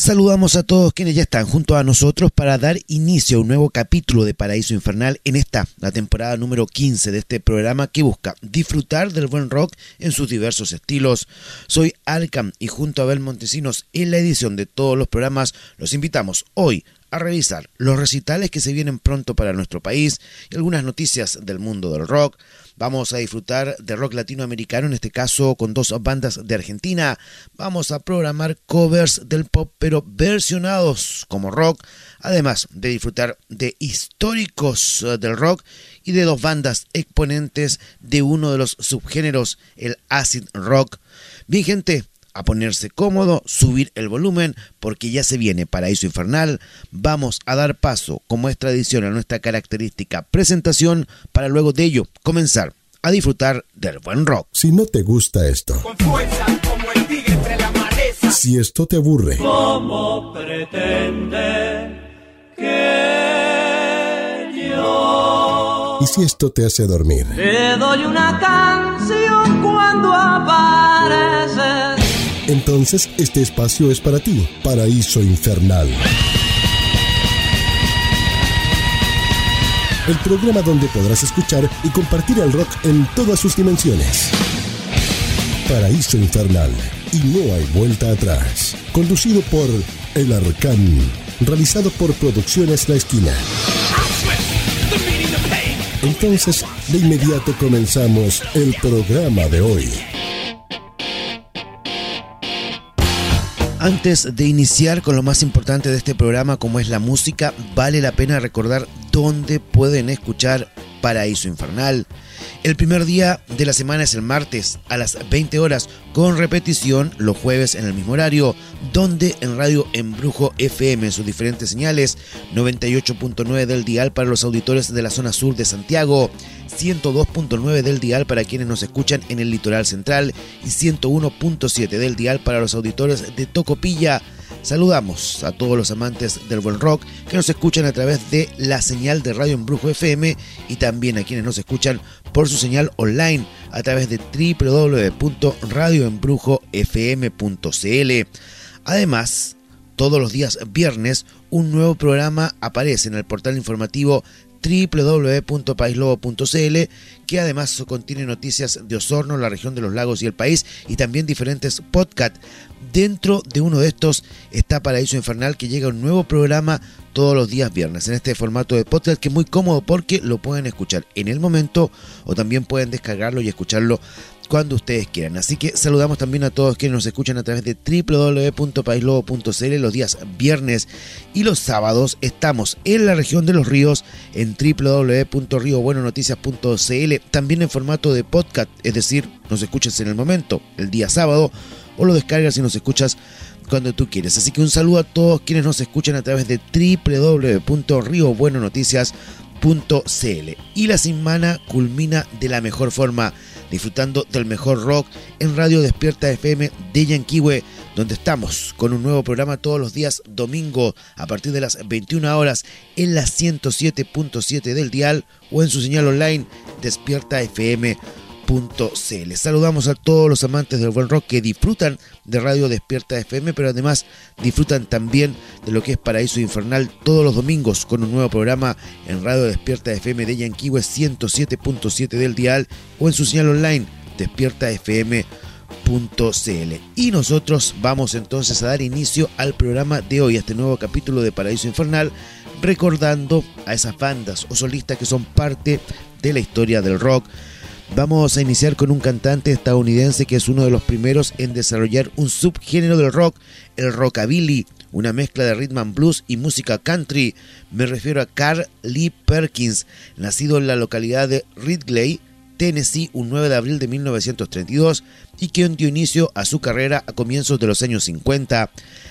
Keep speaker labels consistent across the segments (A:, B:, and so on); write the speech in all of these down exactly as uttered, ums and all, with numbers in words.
A: Saludamos a todos quienes ya están junto a nosotros para dar inicio a un nuevo capítulo de Paraíso Infernal en esta, la temporada número quince de este programa que busca disfrutar del buen rock en sus diversos estilos. Soy Alcam y junto a Abel Montesinos en la edición de todos los programas los invitamos hoy a revisar los recitales que se vienen pronto para nuestro país y algunas noticias del mundo del rock. Vamos a disfrutar de rock latinoamericano, en este caso con dos bandas de Argentina. Vamos a programar covers del pop, pero versionados como rock, además de disfrutar de históricos del rock y de dos bandas exponentes de uno de los subgéneros, el acid rock. Bien, gente, a ponerse cómodo, subir el volumen, porque ya se viene Paraíso Infernal. Vamos a dar paso, como es tradición, a nuestra característica presentación, para luego de ello comenzar a disfrutar del buen rock.
B: Si no te gusta esto,
C: con fuerza como el tigre entre la maleza,
B: si esto te aburre,
D: ¿cómo pretende que yo?
B: Y si esto te hace dormir,
D: Te doy una canción cuando apareces.
B: Entonces este espacio es para ti. Paraíso Infernal, el programa donde podrás escuchar y compartir el rock en todas sus dimensiones. Paraíso Infernal, y no hay vuelta atrás. Conducido por El Arcán, realizado por Producciones La Esquina. Entonces, de inmediato comenzamos el programa de hoy.
A: Antes de iniciar con lo más importante de este programa, como es la música, vale la pena recordar dónde pueden escuchar Paraíso Infernal. El primer día de la semana es el martes a las veinte horas, con repetición los jueves en el mismo horario, donde en Radio Embrujo F M en sus diferentes señales, noventa y ocho punto nueve del dial para los auditores de la zona sur de Santiago, ciento dos punto nueve del dial para quienes nos escuchan en el litoral central y ciento uno punto siete del dial para los auditores de Tocopilla. Saludamos a todos los amantes del buen rock que nos escuchan a través de la señal de Radio Embrujo F M y también a quienes nos escuchan por su señal online a través de doble u doble u doble u punto radio embrujo f m punto c l. Además, todos los días viernes un nuevo programa aparece en el portal informativo doble u doble u doble u punto país lobo punto c l, que además contiene noticias de Osorno, la región de los lagos y el país, y también diferentes podcasts. Dentro de uno de estos está Paraíso Infernal, que llega un nuevo programa todos los días viernes en este formato de podcast, que es muy cómodo porque lo pueden escuchar en el momento o también pueden descargarlo y escucharlo cuando ustedes quieran. Así que saludamos también a todos quienes nos escuchan a través de doble u doble u doble u punto país lobo punto c l los días viernes, y los sábados estamos en la región de los ríos en doble u doble u doble u punto rio bueno noticias punto c l, también en formato de podcast, es decir, nos escuchas en el momento, el día sábado, o lo descargas y nos escuchas cuando tú quieres. Así que un saludo a todos quienes nos escuchan a través de doble u doble u doble u punto rio bueno noticias punto c l. Y la semana culmina de la mejor forma, disfrutando del mejor rock en Radio Despierta F M de Yanquihue, donde estamos con un nuevo programa todos los días domingo a partir de las veintiuna horas en la ciento siete punto siete del dial o en su señal online despierta f m punto c l. Saludamos a todos los amantes del buen rock que disfrutan de Radio Despierta F M, pero además disfrutan también de lo que es Paraíso Infernal todos los domingos con un nuevo programa en Radio Despierta F M de Yanquihue ciento siete punto siete del dial o en su señal online despierta f m punto c l. Y nosotros vamos entonces a dar inicio al programa de hoy, a este nuevo capítulo de Paraíso Infernal, recordando a esas bandas o solistas que son parte de la historia del rock. Vamos a iniciar con un cantante estadounidense que es uno de los primeros en desarrollar un subgénero del rock, el rockabilly, una mezcla de rhythm and blues y música country. Me refiero a Carl Lee Perkins, nacido en la localidad de Ridgely, Tennessee, un nueve de abril de mil novecientos treinta y dos, y que dio inicio a su carrera a comienzos de los años cincuenta.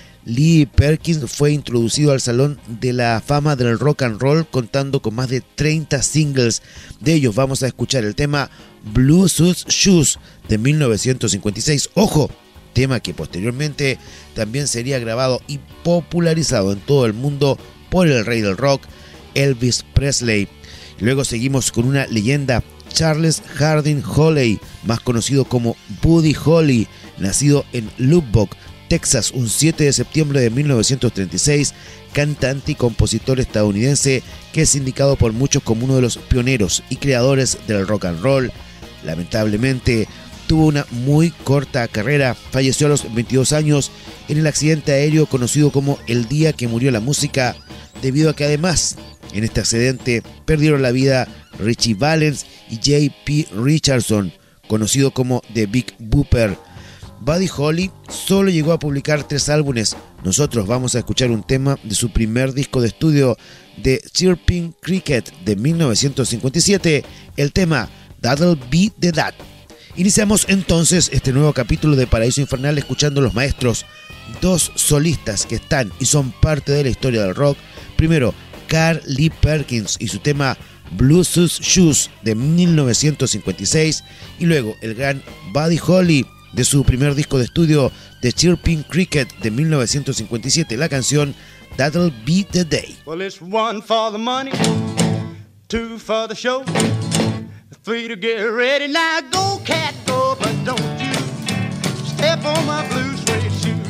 A: Lee Perkins fue introducido al Salón de la Fama del Rock and Roll contando con más de treinta singles. De ellos vamos a escuchar el tema Blue Suede Shoes de mil novecientos cincuenta y seis. Ojo, tema que posteriormente también sería grabado y popularizado en todo el mundo por el rey del rock, Elvis Presley. Luego seguimos con una leyenda, Charles Harding Holey, más conocido como Buddy Holly, nacido en Lubbock, Texas, un siete de septiembre de mil novecientos treinta y seis, cantante y compositor estadounidense que es indicado por muchos como uno de los pioneros y creadores del rock and roll. Lamentablemente, tuvo una muy corta carrera, falleció a los veintidós años en el accidente aéreo conocido como el día que murió la música, debido a que además en este accidente perdieron la vida Richie Valens y J P Richardson, conocido como The Big Bopper. Buddy Holly solo llegó a publicar tres álbumes. Nosotros vamos a escuchar un tema de su primer disco de estudio, The Chirping Cricket de mil novecientos cincuenta y siete, el tema That'll Be the That. Iniciamos entonces este nuevo capítulo de Paraíso Infernal escuchando a los maestros, dos solistas que están y son parte de la historia del rock. Primero, Carl Lee Perkins y su tema Blue Sus Shoes de mil novecientos cincuenta y seis, y luego el gran Buddy Holly de su primer disco de estudio The Chirping Cricket de mil novecientos cincuenta y siete, la canción That'll Be the Day.
E: Well, it's one for the money, two for the show, three to get ready. Now go, cat, go, but don't you step on my blue suede shoe.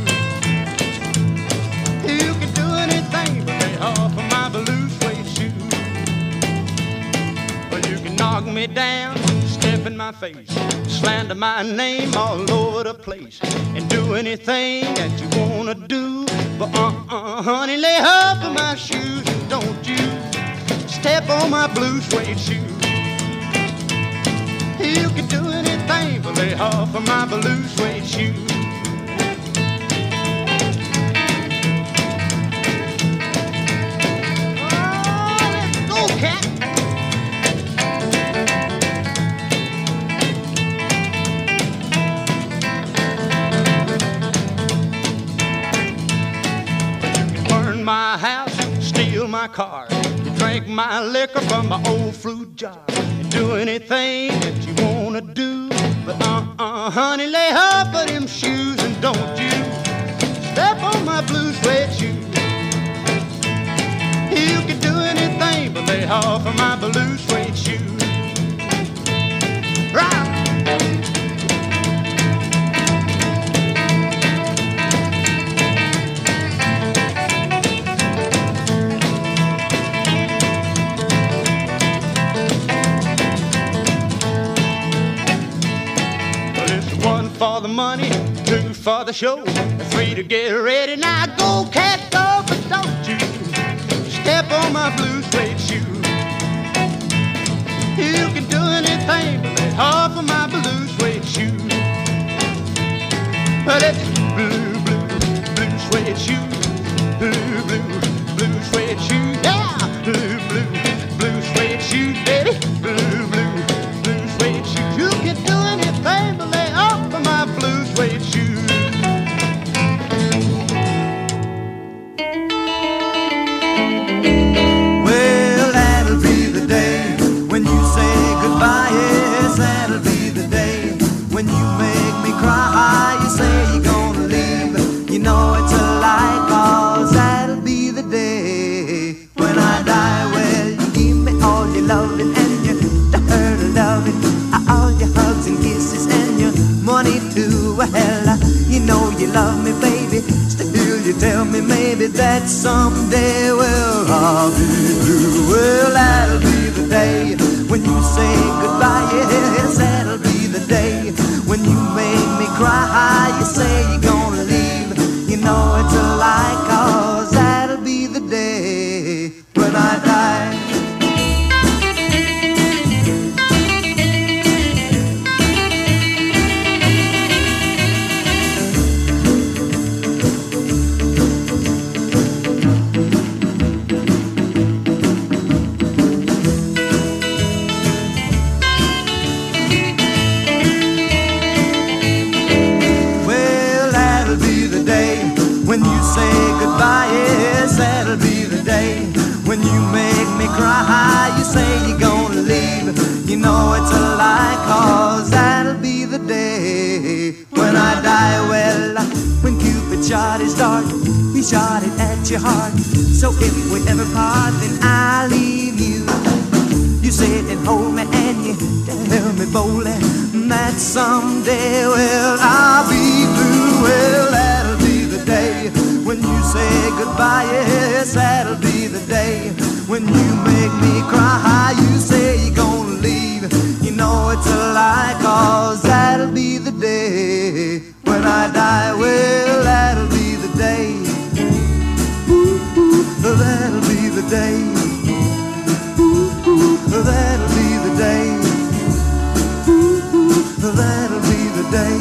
E: You can do anything but lay off of my blue suede shoe. Well, you can knock me down, step in my face, slander my name all over the place, and do anything that you wanna do. But uh-uh, honey, lay off of my shoes and don't you step on my blue suede shoe. You can do anything but lay off of my blue suede shoe. Oh, let's go, cat. My house, steal my car, drink my liquor from my old fruit jar, and do anything that you wanna do. But uh-uh, honey, lay off of them shoes and don't you step on my blue suede shoe. You can do anything but lay off of my blue suede shoe. Rock! For the money, two for the show, three to get ready. Now go, cat, go, but don't you step on my blue suede shoe. You can do anything but lay off of my blue suede shoe. But it's blue, blue, blue suede shoe, blue, blue, blue suede shoe, yeah, blue, blue, blue suede shoe, baby, blue, blue, blue suede shoe. You can do anything but lay off of my blue suede shoes.
F: Well, that'll be the day when you say goodbye. Yes, that'll be the day when you make me cry. You say you're gonna leave, you know it's a lie, 'cause that'll be the day when I die. Well, you give me all your loving and your hurt loving, all your hugs and kisses and your money too. Well, you know you love me, baby. Still you tell me maybe that someday, well, I'll be blue. Well, that'll be the day when you say goodbye. Yes, that'll be the day when you make me cry. You say you're gonna leave, you know it's a lie, 'cause that'll be the day when I die. When you say goodbye, yes, that'll be the day when you make me cry. You say you're gonna leave, you know it's a lie, 'cause that'll be the day when I die. Well, when Cupid shot his dart, he shot it at your heart. So if we ever part, then I'll leave you. You sit and hold me and you tell me boldly that someday, well, I'll be blue. Well, that'll be when you say goodbye. Yes, that'll be the day when you make me cry. You say you're gonna leave, you know it's a lie, 'cause that'll be the day when I die. Well, that'll be the day. Ooh, ooh, that'll be the day. Ooh, ooh, that'll be the day. Ooh, ooh, that'll be the day.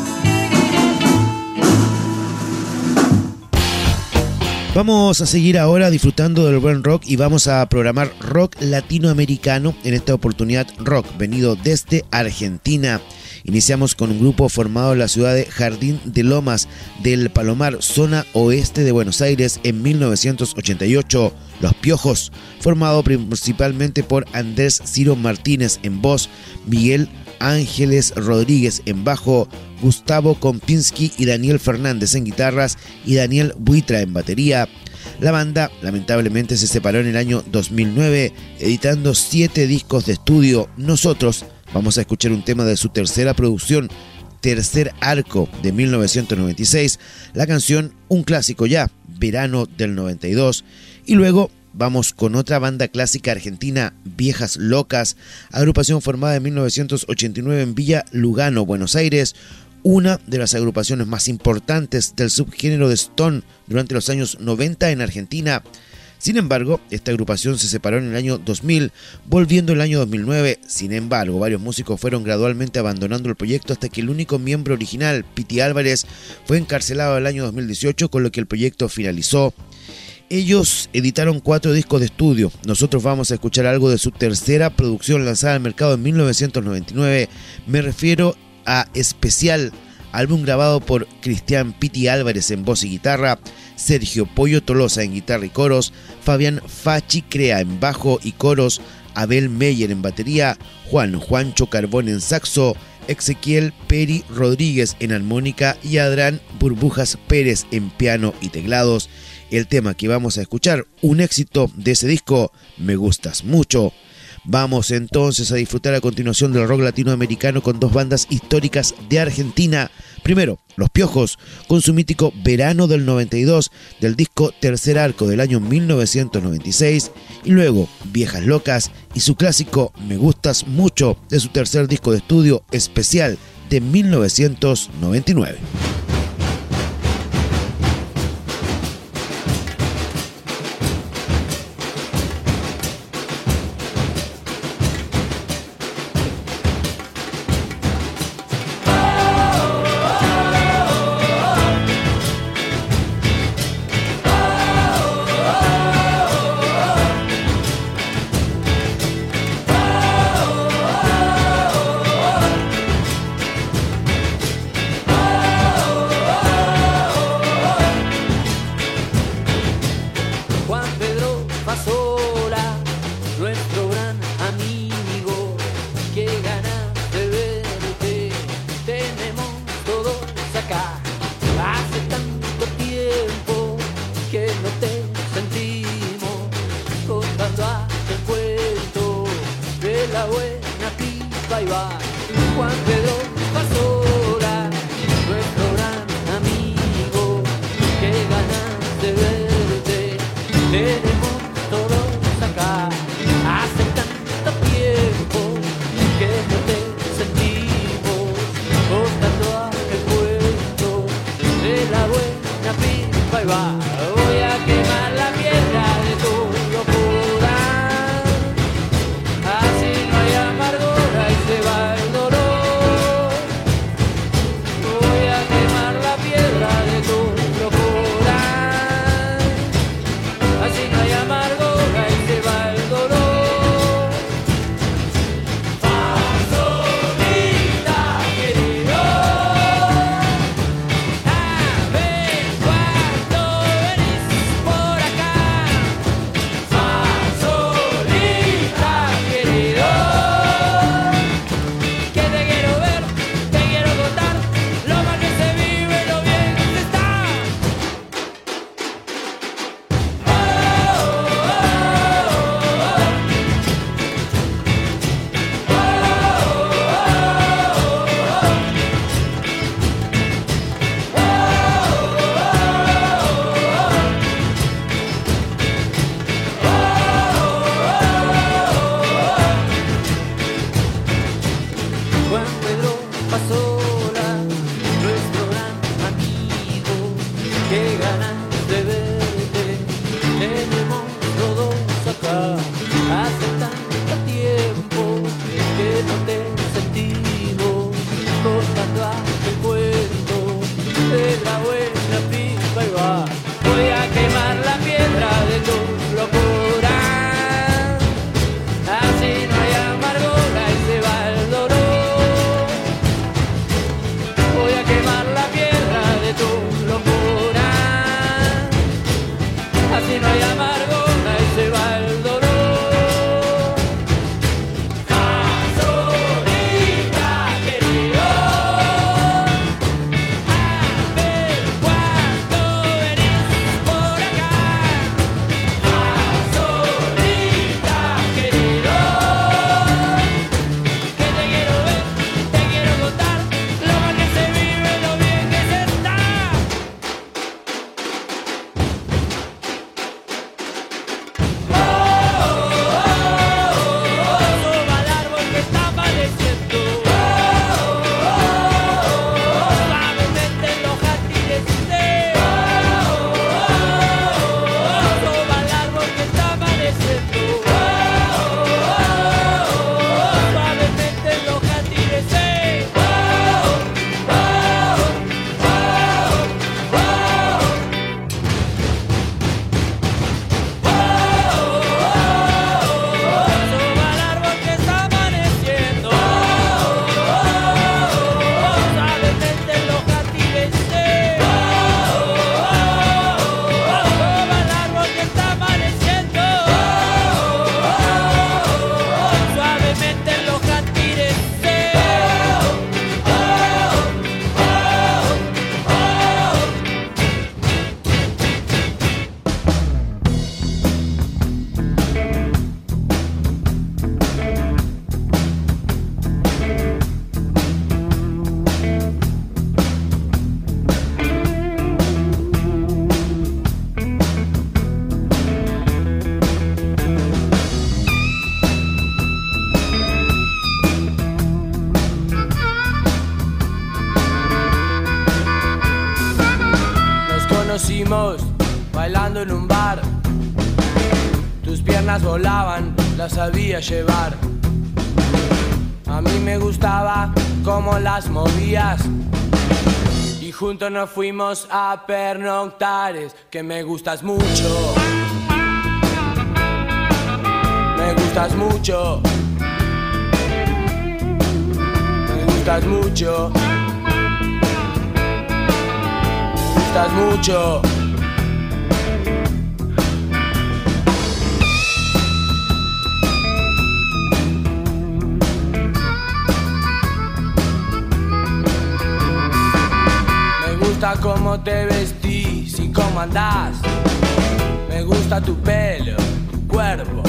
A: Vamos a seguir ahora disfrutando del buen rock y vamos a programar rock latinoamericano, en esta oportunidad rock venido desde Argentina. Iniciamos con un grupo formado en la ciudad de Jardín de Lomas del Palomar, zona oeste de Buenos Aires, en mil novecientos ochenta y ocho. Los Piojos, formado principalmente por Andrés Ciro Martínez en voz, Miguel Ángeles Rodríguez en bajo, Gustavo Kompinski y Daniel Fernández en guitarras y Daniel Buitra en batería. La banda lamentablemente se separó en el año dos mil nueve, editando siete discos de estudio. Nosotros vamos a escuchar un tema de su tercera producción, Tercer Arco, de mil novecientos noventa y seis, la canción un clásico ya, Verano del noventa y dos, y luego vamos con otra banda clásica argentina, Viejas Locas, agrupación formada en mil novecientos ochenta y nueve en Villa Lugano, Buenos Aires, una de las agrupaciones más importantes del subgénero de Stone durante los años noventa en Argentina. Sin embargo, esta agrupación se separó en el año dos mil, volviendo el año dos mil nueve. Sin embargo, varios músicos fueron gradualmente abandonando el proyecto hasta que el único miembro original, Piti Álvarez, fue encarcelado el año dos mil dieciocho, con lo que el proyecto finalizó. Ellos editaron cuatro discos de estudio. Nosotros vamos a escuchar algo de su tercera producción lanzada al mercado en mil novecientos noventa y nueve. Me refiero a Especial, álbum grabado por Cristian Piti Álvarez en voz y guitarra, Sergio Pollo Tolosa en guitarra y coros, Fabián Fachi Crea en bajo y coros, Abel Meyer en batería, Juan Juancho Carbón en saxo, Ezequiel Peri Rodríguez en armónica y Adrián Burbujas Pérez en piano y teclados. El tema que vamos a escuchar, un éxito de ese disco, Me Gustas Mucho. Vamos entonces a disfrutar a continuación del rock latinoamericano con dos bandas históricas de Argentina. Primero, Los Piojos, con su mítico Verano del noventa y dos, del disco Tercer Arco del año mil novecientos noventa y seis. Y luego, Viejas Locas y su clásico Me Gustas Mucho, de su tercer disco de estudio Especial de mil novecientos noventa y nueve.
D: Así no hay
G: bailando en un bar. Tus piernas volaban, las sabía llevar. A mí me gustaba cómo las movías. Y juntos nos fuimos a pernoctar. Es que me gustas mucho. Me gustas mucho. Me gustas mucho. Me gustas mucho. Me gusta cómo te vestís y cómo andás. Me gusta tu pelo, tu cuerpo.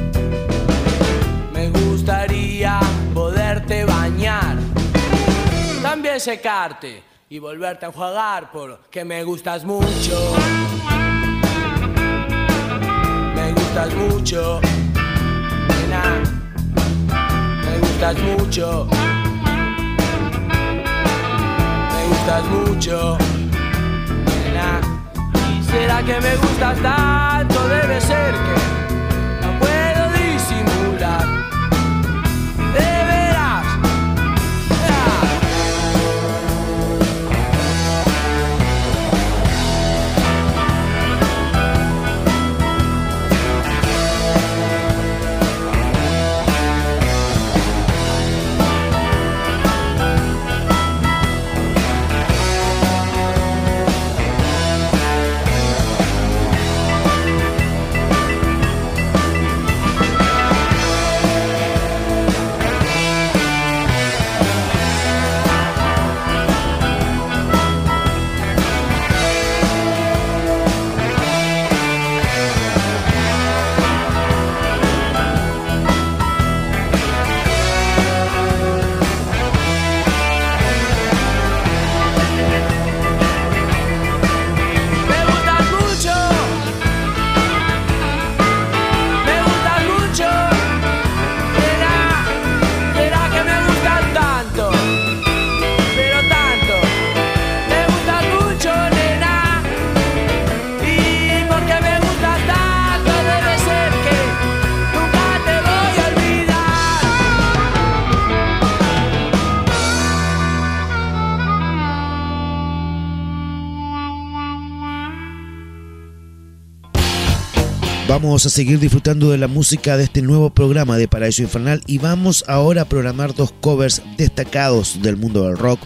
G: Me gustaría poderte bañar, también secarte y volverte a enjuagar, porque me gustas mucho. Me gustas mucho, nena. Me gustas mucho. Me gustas mucho, nena. ¿Y será que me gustas tanto? Debe ser que no puedo disimular. De veras,
A: Vamos a seguir disfrutando de la música de este nuevo programa de Paraíso Infernal y vamos ahora a programar dos covers destacados del mundo del rock.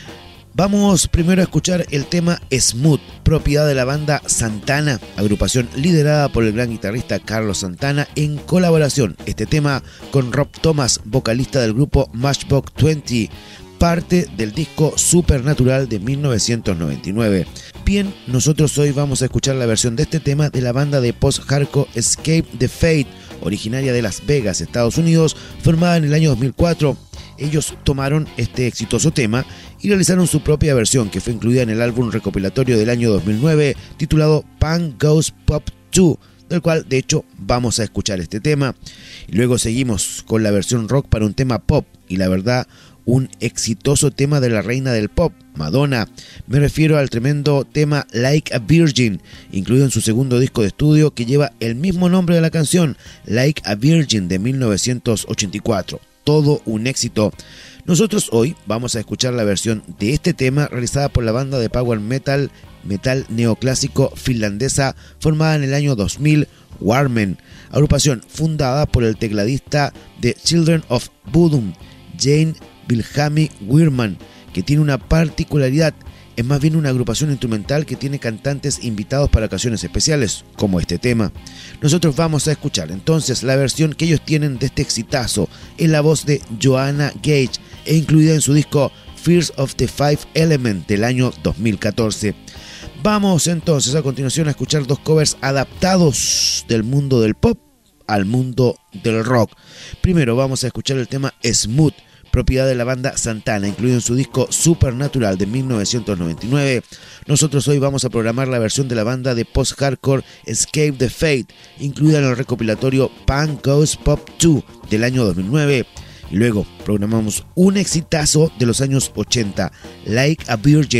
A: Vamos primero a escuchar el tema Smooth, propiedad de la banda Santana, agrupación liderada por el gran guitarrista Carlos Santana, en colaboración este tema con Rob Thomas, vocalista del grupo Matchbox veinte, parte del disco Supernatural de mil novecientos noventa y nueve. Bien, nosotros hoy vamos a escuchar la versión de este tema de la banda de post-hardcore Escape the Fate, originaria de Las Vegas, Estados Unidos, formada en el año dos mil cuatro. Ellos tomaron este exitoso tema y realizaron su propia versión, que fue incluida en el álbum recopilatorio del año dos mil nueve titulado Punk Goes Pop dos, del cual de hecho vamos a escuchar este tema. Y luego seguimos con la versión rock para un tema pop, y la verdad, un exitoso tema de la reina del pop, Madonna. Me refiero al tremendo tema Like a Virgin, incluido en su segundo disco de estudio que lleva el mismo nombre de la canción, Like a Virgin, de mil novecientos ochenta y cuatro. Todo un éxito. Nosotros hoy vamos a escuchar la versión de este tema realizada por la banda de power metal, metal neoclásico finlandesa formada en el año dos mil, Warmen, agrupación fundada por el tecladista de Children of Bodom, Jane Wilhelmi Wirman, que tiene una particularidad. Es más bien una agrupación instrumental que tiene cantantes invitados para ocasiones especiales, como este tema. Nosotros vamos a escuchar entonces la versión que ellos tienen de este exitazo en la voz de Joanna Gage e incluida en su disco Fears of the Five Element del año dos mil catorce. Vamos entonces a continuación a escuchar dos covers adaptados del mundo del pop al mundo del rock. Primero vamos a escuchar el tema Smooth, propiedad de la banda Santana, incluido en su disco Supernatural de mil novecientos noventa y nueve. Nosotros hoy vamos a programar la versión de la banda de post-hardcore Escape the Fate, incluida en el recopilatorio Punk Goes Pop dos del año dos mil nueve. Y luego programamos un exitazo de los años ochenta, Like a Virgin,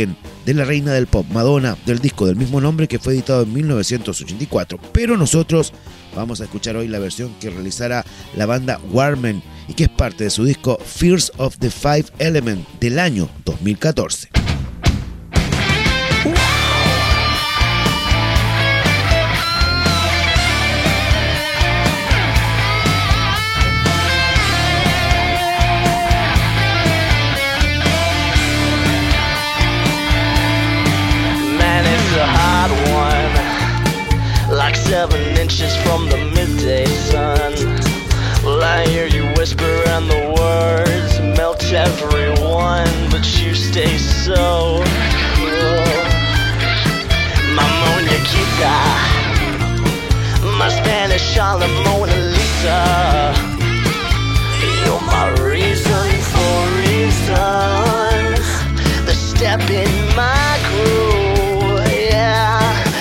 A: de la reina del pop, Madonna, del disco del mismo nombre que fue editado en mil novecientos ochenta y cuatro. Pero nosotros vamos a escuchar hoy la versión que realizará la banda Warmen y que es parte de su disco Fears of the Five Element del año dos mil catorce.
H: Like seven inches from the midday sun. Well, I hear you whisper and the words melt everyone, but you stay so cool. My muñequita, my Spanish Harlem Mona Lisa. You're my reason for reasons. The step in my groove, yeah.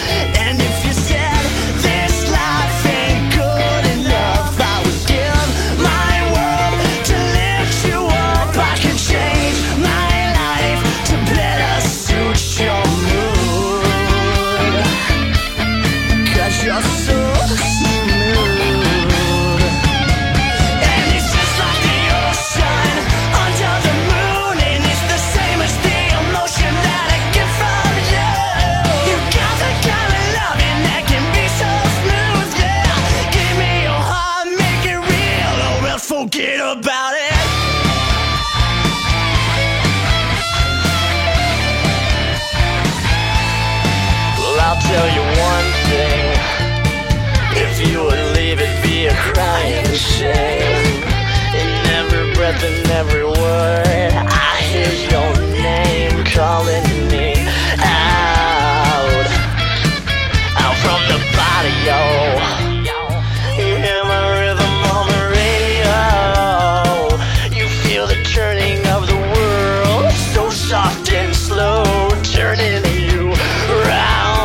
H: Tell you one thing, if you would leave it be a crying shame. In every breath and every word, I hear your name calling me out, out from the body, yo. You hear my rhythm on the radio. You feel the turning of the world, so soft and slow, turning you round.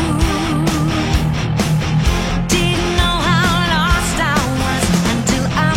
I: Didn't know how lost I was until I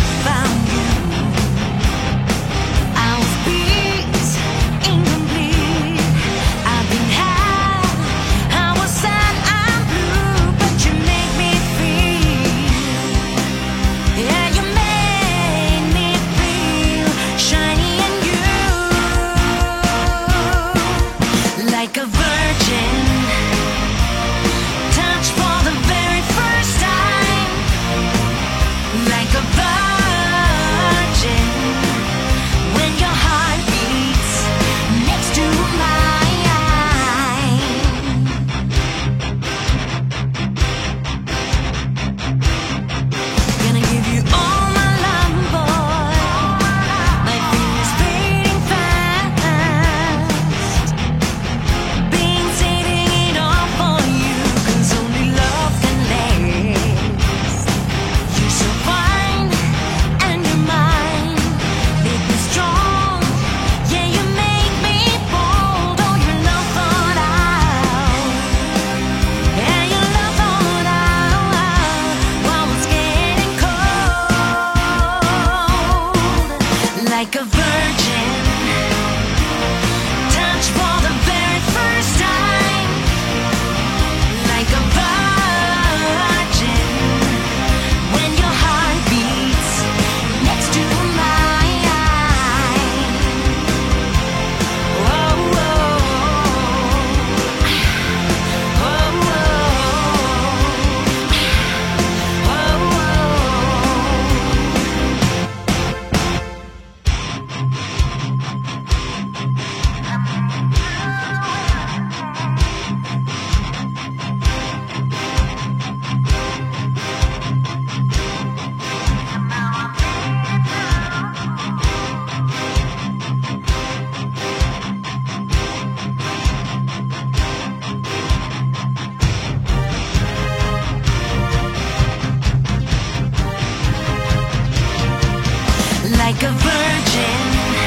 I: like a virgin.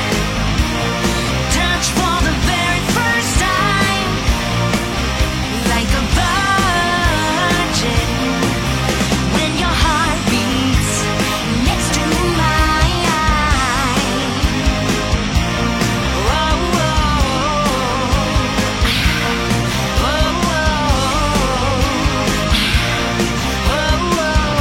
I: Touch for the very first time, like a virgin. When your heart beats next to mine. Whoa, whoa. Whoa, whoa. Whoa,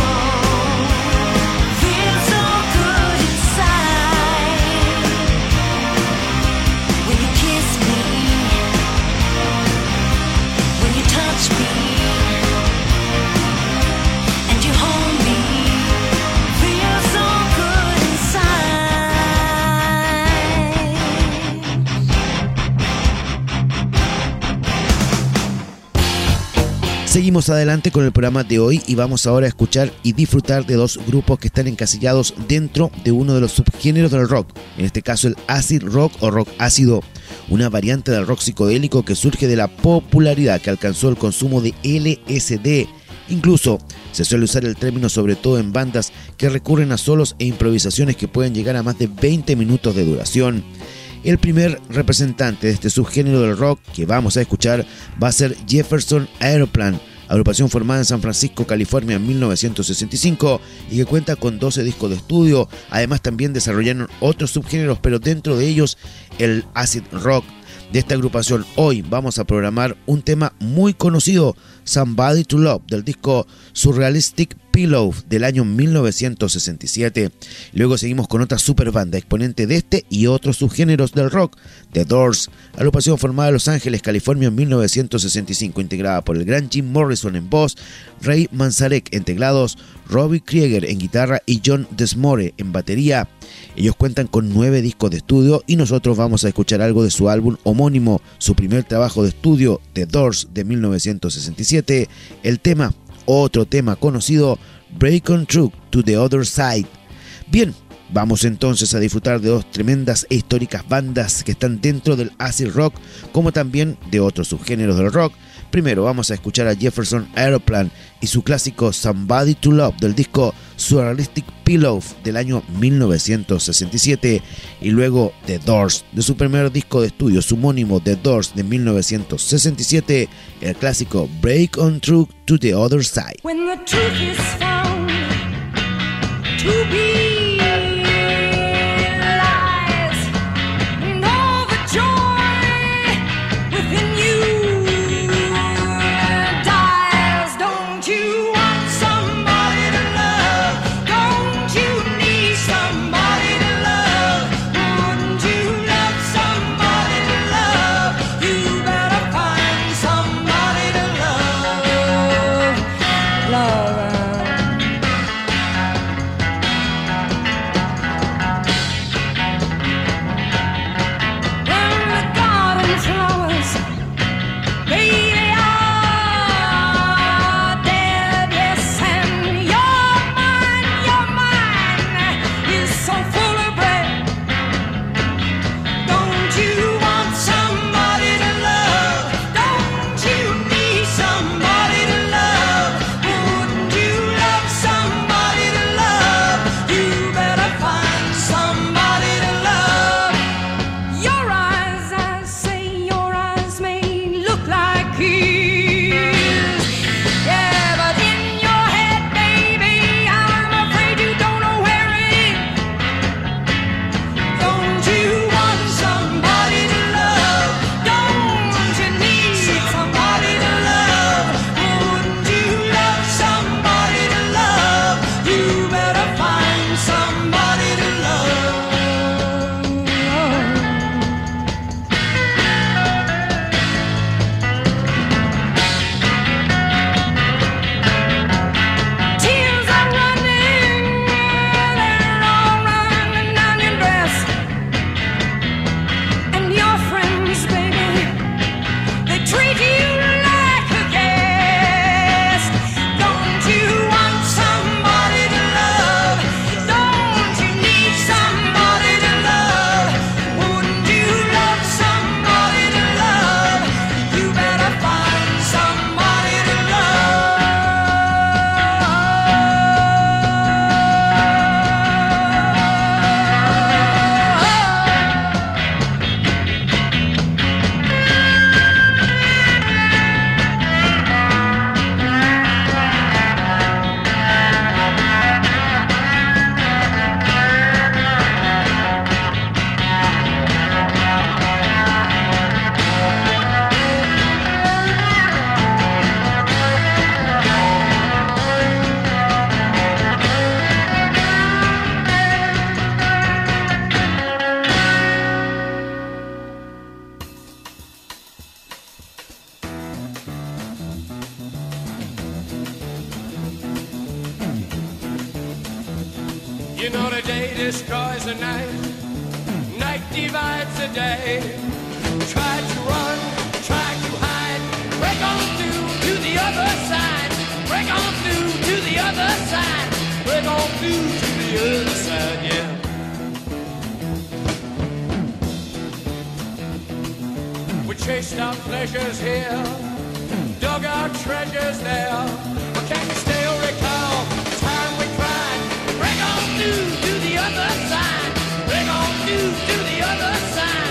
I: whoa. Feels so good inside when you kiss me, when you touch me, and you hold me. Feels so good inside.
A: Seguimos adelante con el programa de hoy y vamos ahora a escuchar y disfrutar de dos grupos que están encasillados dentro de uno de los subgéneros del rock, en este caso el acid rock o rock ácido, una variante del rock psicodélico que surge de la popularidad que alcanzó el consumo de L S D. Incluso se suele usar el término sobre todo en bandas que recurren a solos e improvisaciones que pueden llegar a más de veinte minutos de duración. El primer representante de este subgénero del rock que vamos a escuchar va a ser Jefferson Aeroplane, agrupación formada en San Francisco, California en mil novecientos sesenta y cinco y que cuenta con doce discos de estudio. Además también desarrollaron otros subgéneros, pero dentro de ellos el acid rock. De esta agrupación hoy vamos a programar un tema muy conocido, Somebody to Love, del disco Surrealistic Pillow del año mil novecientos sesenta y siete. Luego seguimos con otra super banda exponente de este y otros subgéneros del rock, The Doors, agrupación formada en Los Ángeles, California en mil novecientos sesenta y cinco, integrada por el gran Jim Morrison en voz, Ray Manzarek en teclados, Robbie Krieger en guitarra y John Desmore en batería. Ellos cuentan con nueve discos de estudio y nosotros vamos a escuchar algo de su álbum homónimo, su primer trabajo de estudio, The Doors de mil novecientos sesenta y siete, el tema, otro tema conocido, Break On Through to the Other Side. Bien, vamos entonces a disfrutar de dos tremendas e históricas bandas que están dentro del acid rock, como también de otros subgéneros del rock. Primero vamos a escuchar a Jefferson Aeroplane y su clásico Somebody to Love del disco Surrealistic Pillow del año mil novecientos sesenta y siete, y luego The Doors de su primer disco de estudio, su homónimo The Doors de mil novecientos sesenta y siete, el clásico Break On Through to the Other Side.
I: When the truth is found to be lies, and all the joy within you dies. Don't you want somebody to love? Don't you need somebody to love? Wouldn't you love somebody to love? You better find somebody to love. Love.
G: You know the day destroys the night, night divides the day. Try to run, try to hide, break on through to the other side, break on through to the other side, break on through to the other side, yeah. We chased our pleasures here, dug our treasures there, but can you still recall the time we cried? Break on through to the other side, break on through to the other side.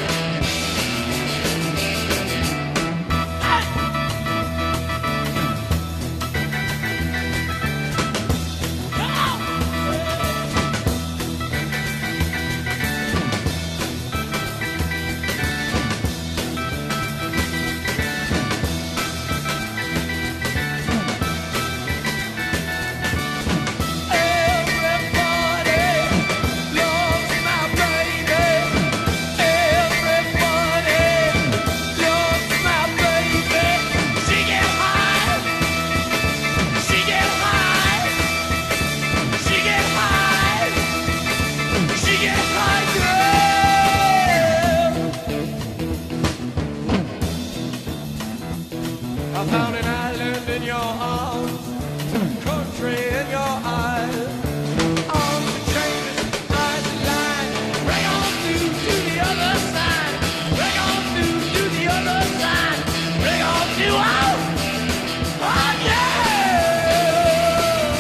G: I found an island in your arms, country in your eyes. Arms and chains, eyes and lines. Break on through to the other side. Break on through to the other side. Break on through, oh, oh yeah.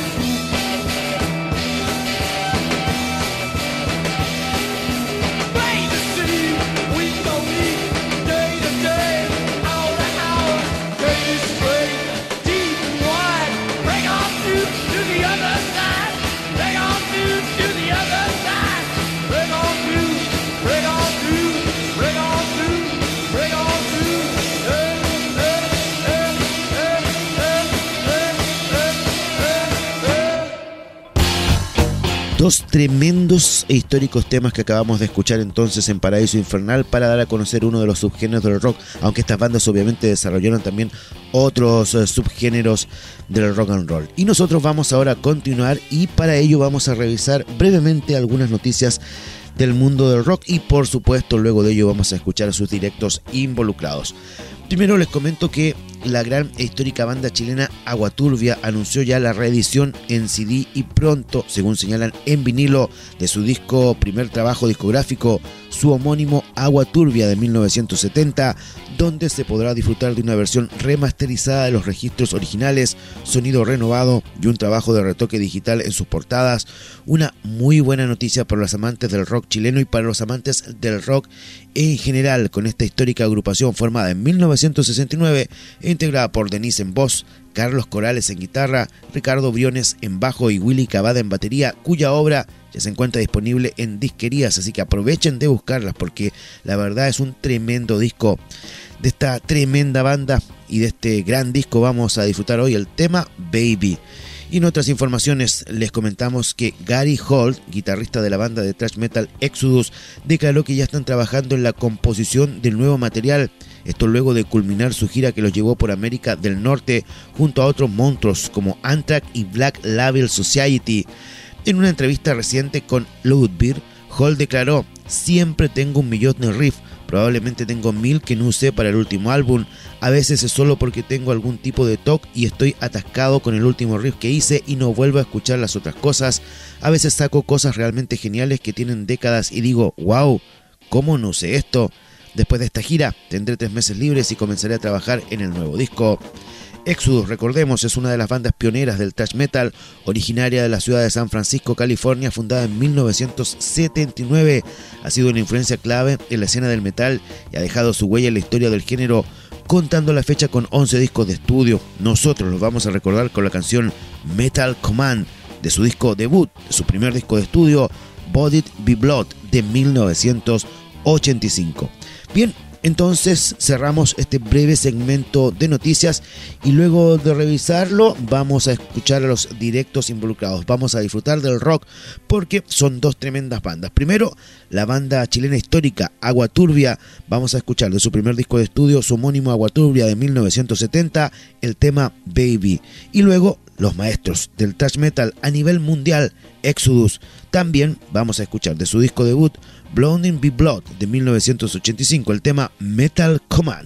G: Bay to sea, week to week, day to day, hour to hour. Deep and wide, break on through to the other side, break on through to the other side, break on through, break on through, break on through, break on through. Hey, hey, hey, hey, hey, hey, hey, hey.
A: Dos tremendos e históricos temas que acabamos de escuchar entonces en Paraíso Infernal para dar a conocer uno de los subgéneros del rock, aunque estas bandas obviamente desarrollaron también otros uh, subgéneros del rock and roll. Y nosotros vamos ahora a continuar y para ello vamos a revisar brevemente algunas noticias del mundo del rock y por supuesto luego de ello vamos a escuchar a sus directos involucrados. Primero les comento que la gran e histórica banda chilena Agua Turbia anunció ya la reedición en C D y pronto, según señalan en vinilo, de su disco primer trabajo discográfico, su homónimo Agua Turbia de mil novecientos setenta, donde se podrá disfrutar de una versión remasterizada de los registros originales, sonido renovado y un trabajo de retoque digital en sus portadas. Una muy buena noticia para los amantes del rock chileno y para los amantes del rock en general, con esta histórica agrupación formada en mil novecientos sesenta y nueve e integrada por Denise en voz, Carlos Corales en guitarra, Ricardo Briones en bajo y Willy Cavada en batería, cuya obra ya se encuentra disponible en disquerías, así que aprovechen de buscarlas porque la verdad es un tremendo disco. De esta tremenda banda y de este gran disco vamos a disfrutar hoy el tema Baby. Y en otras informaciones les comentamos que Gary Holt, guitarrista de la banda de thrash metal Exodus, declaró que ya están trabajando en la composición del nuevo material. Esto luego de culminar su gira que los llevó por América del Norte junto a otros monstruos como Anthrax y Black Label Society. En una entrevista reciente con Loudbeer, Holt declaró: "Siempre tengo un millón de riffs, probablemente tengo mil que no usé para el último álbum. A veces es solo porque tengo algún tipo de toque y estoy atascado con el último riff que hice y no vuelvo a escuchar las otras cosas. A veces saco cosas realmente geniales que tienen décadas y digo, wow, ¿cómo no usé esto? Después de esta gira tendré tres meses libres y comenzaré a trabajar en el nuevo disco". Exodus, recordemos, es una de las bandas pioneras del thrash metal, originaria de la ciudad de San Francisco, California, fundada en mil novecientos setenta y nueve. Ha sido una influencia clave en la escena del metal y ha dejado su huella en la historia del género, contando la fecha con once discos de estudio. Nosotros los vamos a recordar con la canción Metal Command de su disco debut, de su primer disco de estudio, Bodied by Blood, de mil novecientos ochenta y cinco. Bien, entonces cerramos este breve segmento de noticias y luego de revisarlo vamos a escuchar a los directos involucrados. Vamos a disfrutar del rock porque son dos tremendas bandas. Primero, la banda chilena histórica Agua Turbia. Vamos a escuchar de su primer disco de estudio, su homónimo Agua Turbia de mil novecientos setenta, el tema Baby. Y luego los maestros del thrash metal a nivel mundial, Exodus. También vamos a escuchar de su disco debut, Blowing Be Blood, de mil novecientos ochenta y cinco, el tema Metal Command.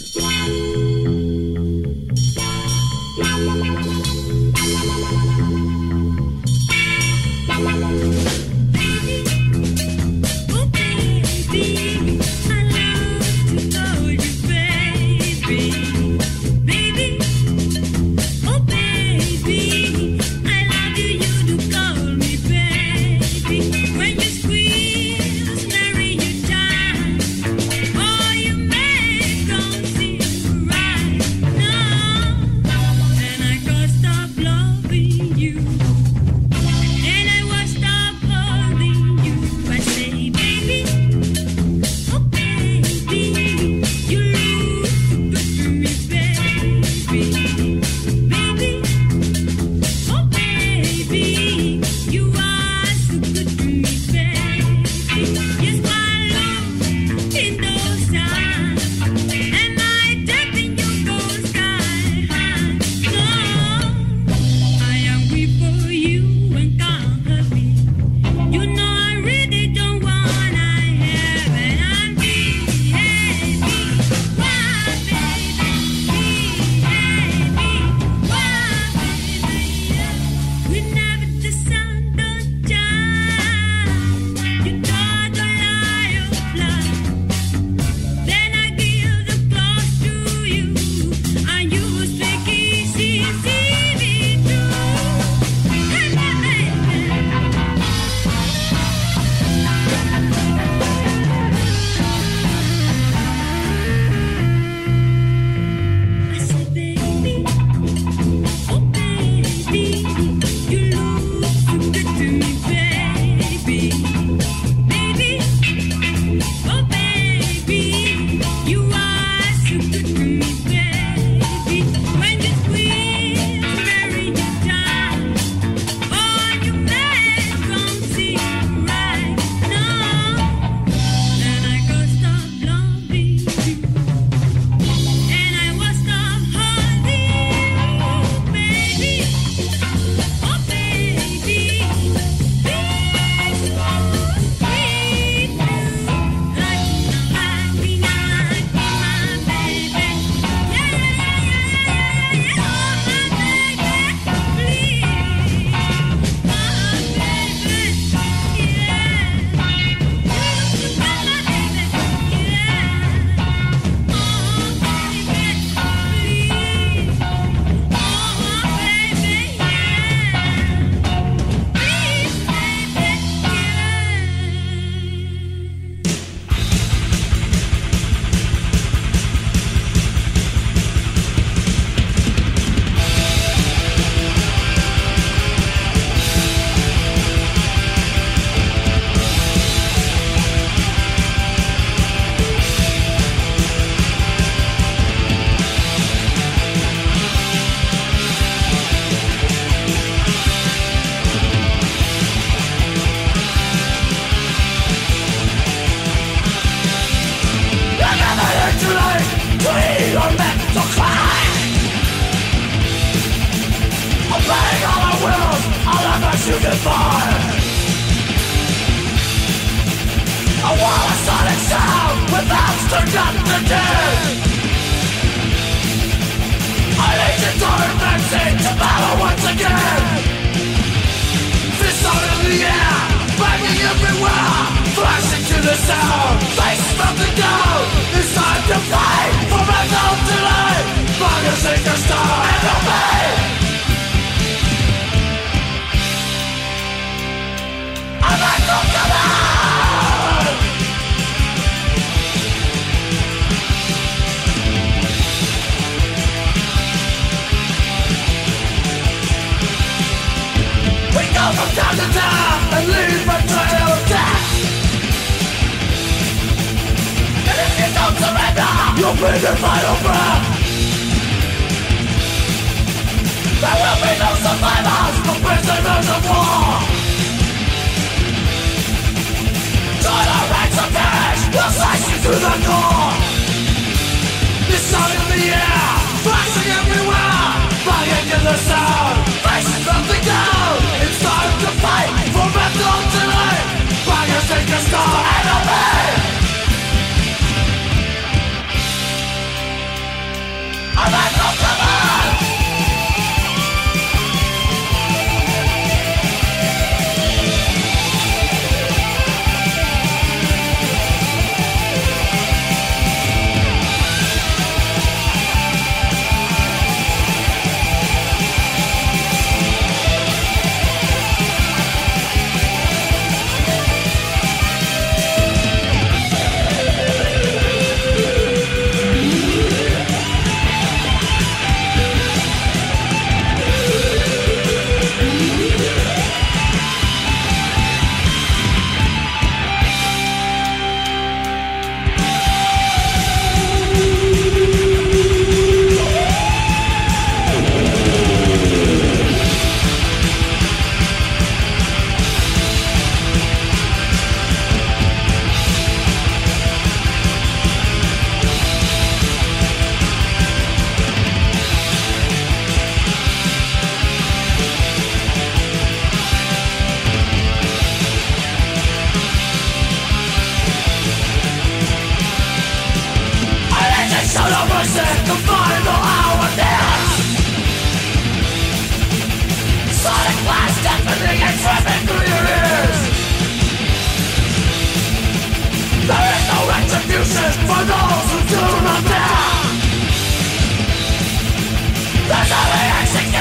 I: This sound in the air, flashing everywhere, banging in the sound, faces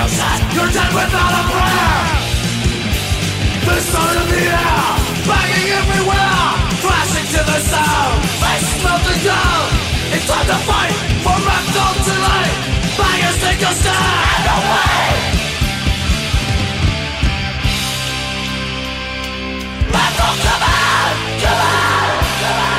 J: shot, you're dead without a prayer. The sound of the air, banging everywhere, crashing to the sound, faces melting down. It's time to fight for mental delay. Bangers take a stand away. Mental, come out, come out, come out.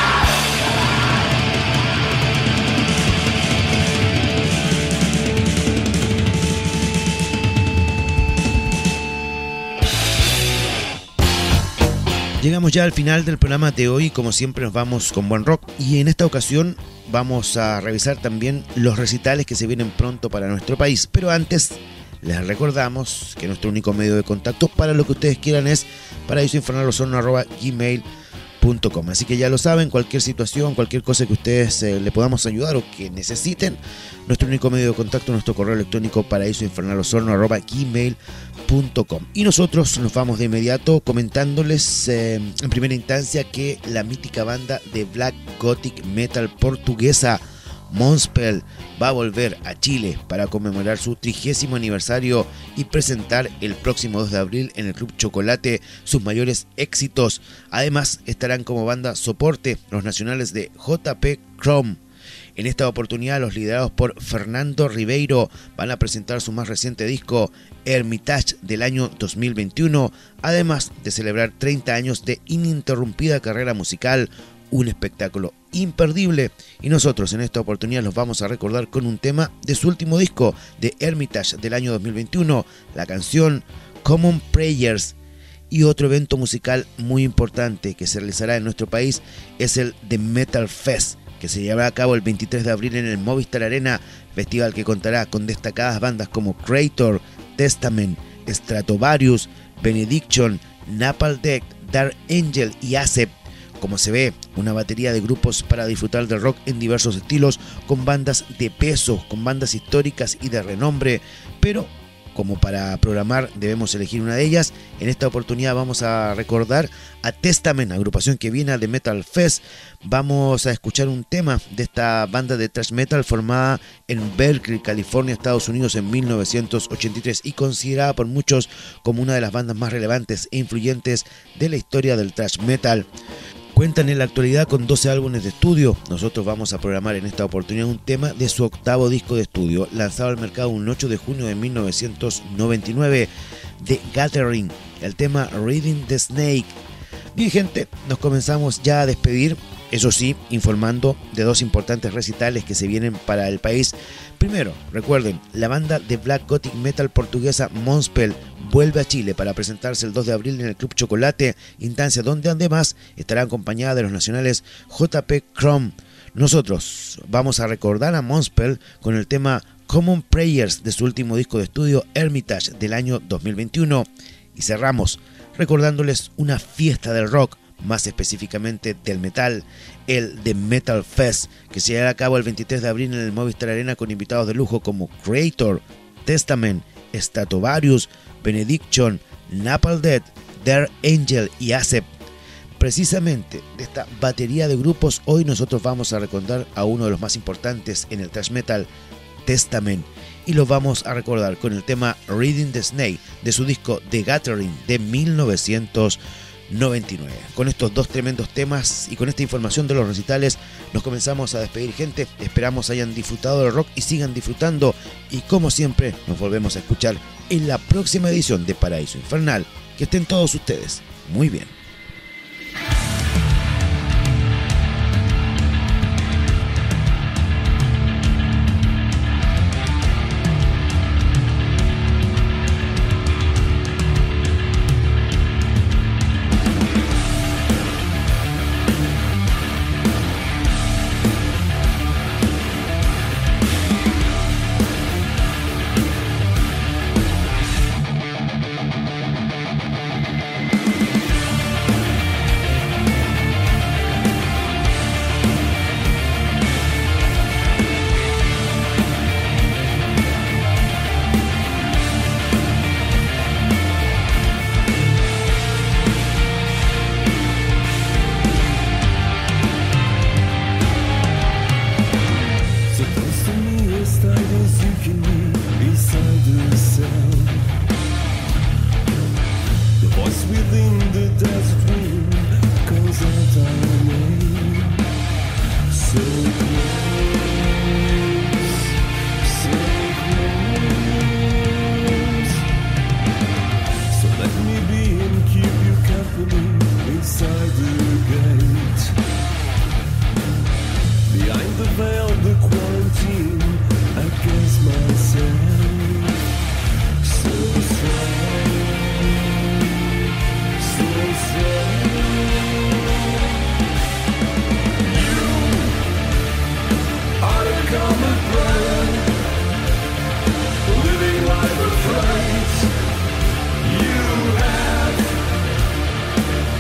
A: Llegamos ya al final del programa de hoy, como siempre nos vamos con buen rock y en esta ocasión vamos a revisar también los recitales que se vienen pronto para nuestro país, pero antes les recordamos que nuestro único medio de contacto para lo que ustedes quieran es paraísoinfernalosorno arroba gmail punto com, así que ya lo saben, cualquier situación, cualquier cosa que ustedes eh, le podamos ayudar o que necesiten, nuestro único medio de contacto, nuestro correo electrónico paraísoinfernalosorno arroba gmail punto com. Y nosotros nos vamos de inmediato comentándoles eh, en primera instancia que la mítica banda de black gothic metal portuguesa Municipal va a volver a Chile para conmemorar su trigésimo aniversario y presentar el próximo dos de abril en el Club Chocolate sus mayores éxitos. Además estarán como banda soporte los nacionales de J P Chrome. En esta oportunidad los liderados por Fernando Ribeiro van a presentar su más reciente disco Hermitage del año dos mil veintiuno, además de celebrar treinta años de ininterrumpida carrera musical, un espectáculo imperdible, y nosotros en esta oportunidad los vamos a recordar con un tema de su último disco de Hermitage del año dos mil veintiuno, la canción Common Prayers. Y otro evento musical muy importante que se realizará en nuestro país es el The Metal Fest, que se llevará a cabo el veintitrés de abril en el Movistar Arena, festival que contará con destacadas bandas como Creator, Testament, Stratovarius, Benediction, Napalm Death, Dark Angel y Acep. Como se ve, una batería de grupos para disfrutar del rock en diversos estilos, con bandas de peso, con bandas históricas y de renombre, pero como para programar debemos elegir una de ellas. En esta oportunidad vamos a recordar a Testament, agrupación que viene de Metal Fest. Vamos a escuchar un tema de esta banda de thrash metal formada en Berkeley, California, Estados Unidos en mil novecientos ochenta y tres y considerada por muchos como una de las bandas más relevantes e influyentes de la historia del thrash metal. Cuentan en la actualidad con doce álbumes de estudio. Nosotros vamos a programar en esta oportunidad un tema de su octavo disco de estudio, lanzado al mercado un ocho de junio de mil novecientos noventa y nueve, The Gathering, el tema Reading the Snake. Bien, gente, nos comenzamos ya a despedir, eso sí, informando de dos importantes recitales que se vienen para el país. Primero, recuerden, la banda de black gothic metal portuguesa Municipal vuelve a Chile para presentarse el dos de abril en el Club Chocolate, instancia donde además estará acompañada de los nacionales J P Chrome. Nosotros vamos a recordar a Municipal con el tema Common Prayers de su último disco de estudio Hermitage del año dos mil veintiuno, y cerramos recordándoles una fiesta del rock, más específicamente del metal, el The Metal Fest, que se llevará a cabo el veintitrés de abril en el Movistar Arena con invitados de lujo como Creator, Testament, Stratovarius, Benediction, Napalm Death, Dark Angel y Acep. Precisamente de esta batería de grupos hoy nosotros vamos a recordar a uno de los más importantes en el thrash metal, Testament, y lo vamos a recordar con el tema Reading the Snake de su disco The Gathering de mil novecientos noventa y nueve. Con estos dos tremendos temas y con esta información de los recitales nos comenzamos a despedir, gente. Esperamos hayan disfrutado del rock y sigan disfrutando, y como siempre nos volvemos a escuchar en la próxima edición de Paraíso Infernal. Que estén todos ustedes muy bien.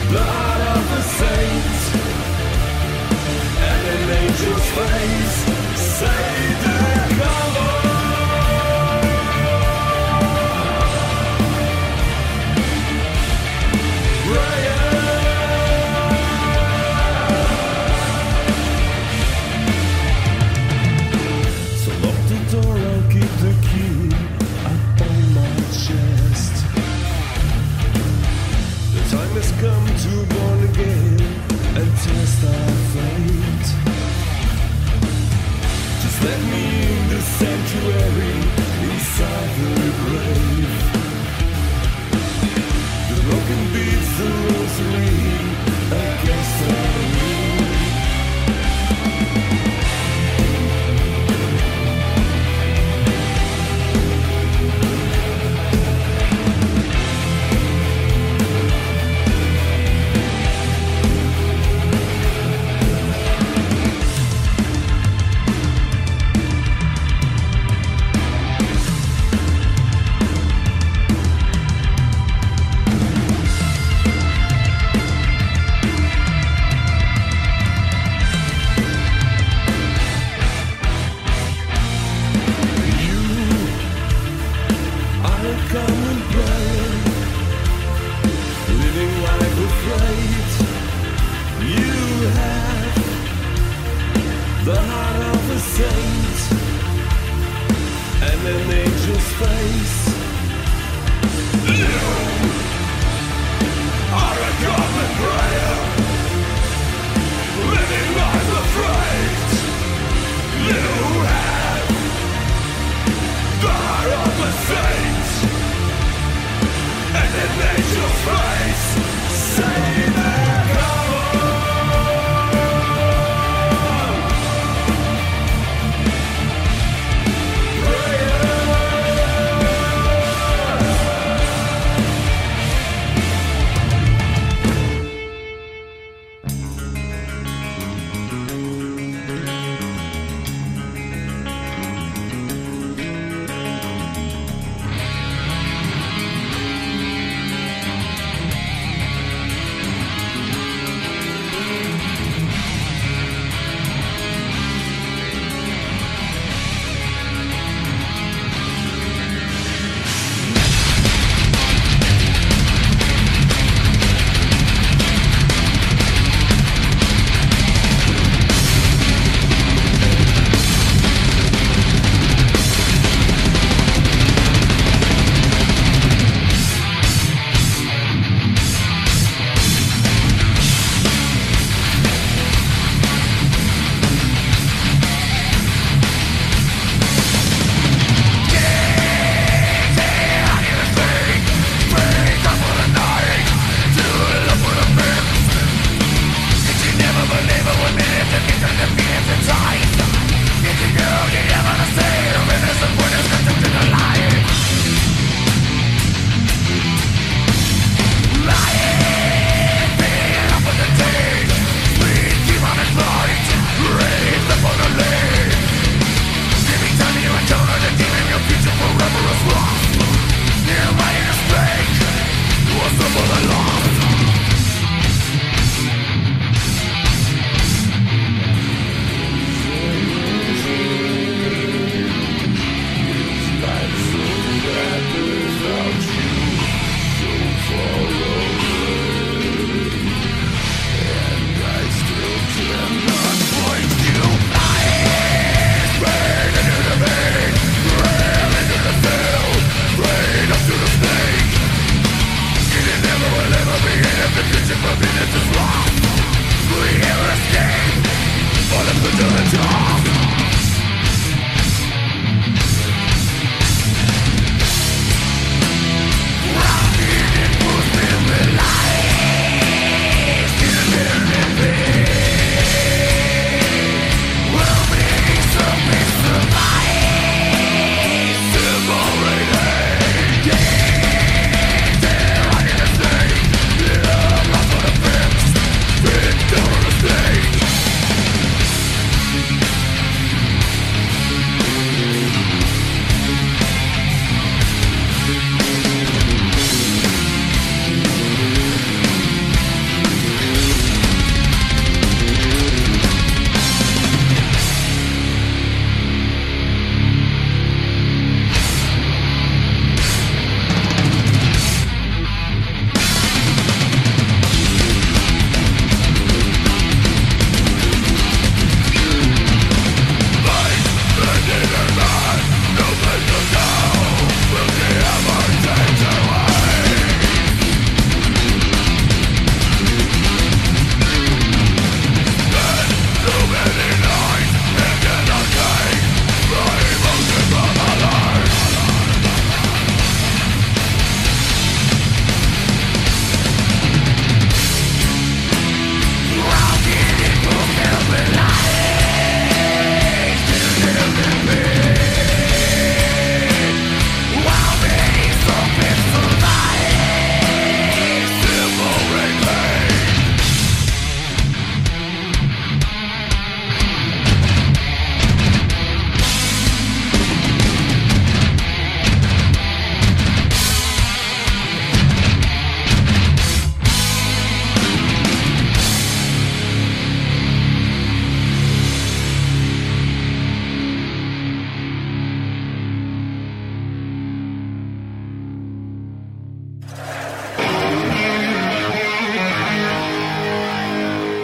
J: the heart of a saint, and an angel's face. Say that come on. So lock the door, I'll keep the key up on my chest. The time has come to born again and test our fate. Just let me in the sanctuary inside the grave. The broken beats, the rosary against the moon.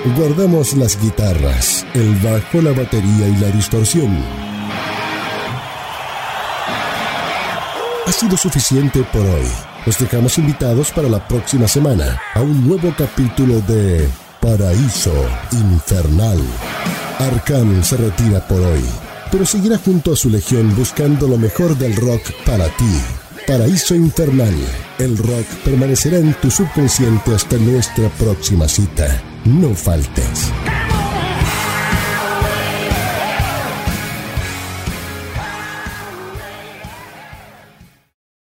B: Guardamos las guitarras, el bajo, la batería y la distorsión. Ha sido suficiente por hoy. Los dejamos invitados para la próxima semana a un nuevo capítulo de Paraíso Infernal. Arkham se retira por hoy, pero seguirá junto a su legión buscando lo mejor del rock para ti. Paraíso Infernal. El rock permanecerá en tu subconsciente hasta nuestra próxima cita. No faltes.